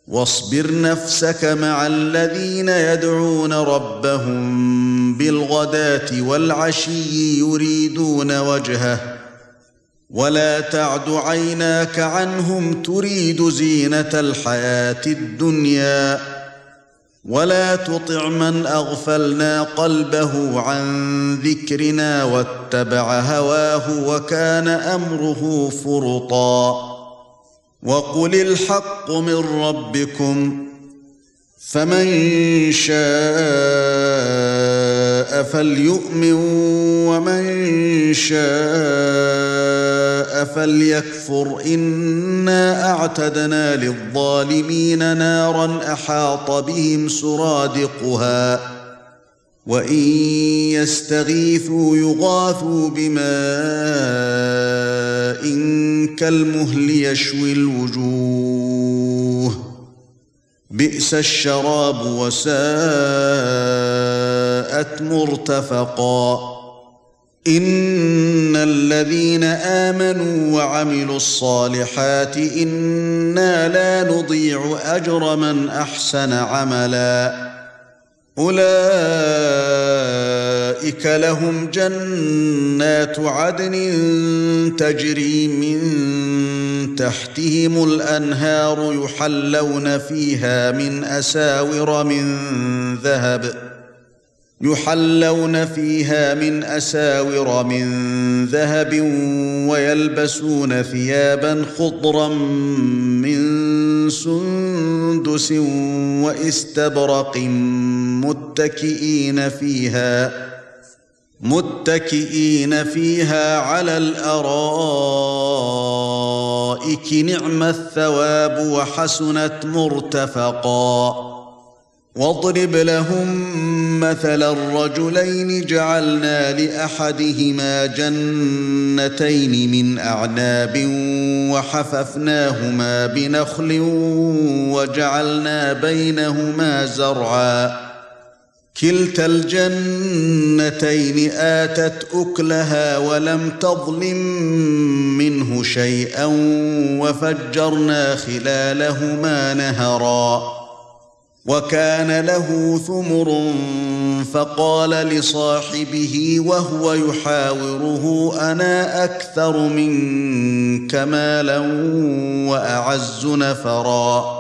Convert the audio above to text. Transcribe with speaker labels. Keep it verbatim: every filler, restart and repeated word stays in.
Speaker 1: واصبر نفسك مع الذين يدعون ربهم بالغداة والعشي يريدون وجهه ولا تعد عيناك عنهم تريد زينة الحياة الدنيا ولا تطع من أغفلنا قلبه عن ذكرنا واتبع هواه وكان أمره فرطا وقل الحق من ربكم فمن شاء فليؤمن ومن شاء فليكفر إنا أعتدنا للظالمين نارا أحاط بهم سرادقها وإن يستغيثوا يغاثوا بماء كالمهل يشوي الوجوه بئس الشراب وساءت مرتفقا إن الذين آمنوا وعملوا الصالحات إنا لا نضيع أجر من أحسن عملا أولئك لهم جنات عدن تجري من تحتهم الأنهار يحلون فيها من أساور من ذهب يحلون فيها من أساور من ذهب ويلبسون ثيابا خضرا من سندس واستبرق متكئين فيها متكئين فيها على الأرائك نعم الثواب وحسنت مرتفقا واضرب لهم مثل الرجلين جعلنا لأحدهما جنتين من أعناب وحففناهما بنخل وجعلنا بينهما زرعا كلتا الجنتين آتت أكلها ولم تظلم منه شيئا وفجرنا خلالهما نهرا وكان له ثمر فقال لصاحبه وهو يحاوره أنا أكثر منك مالا وأعز نفرا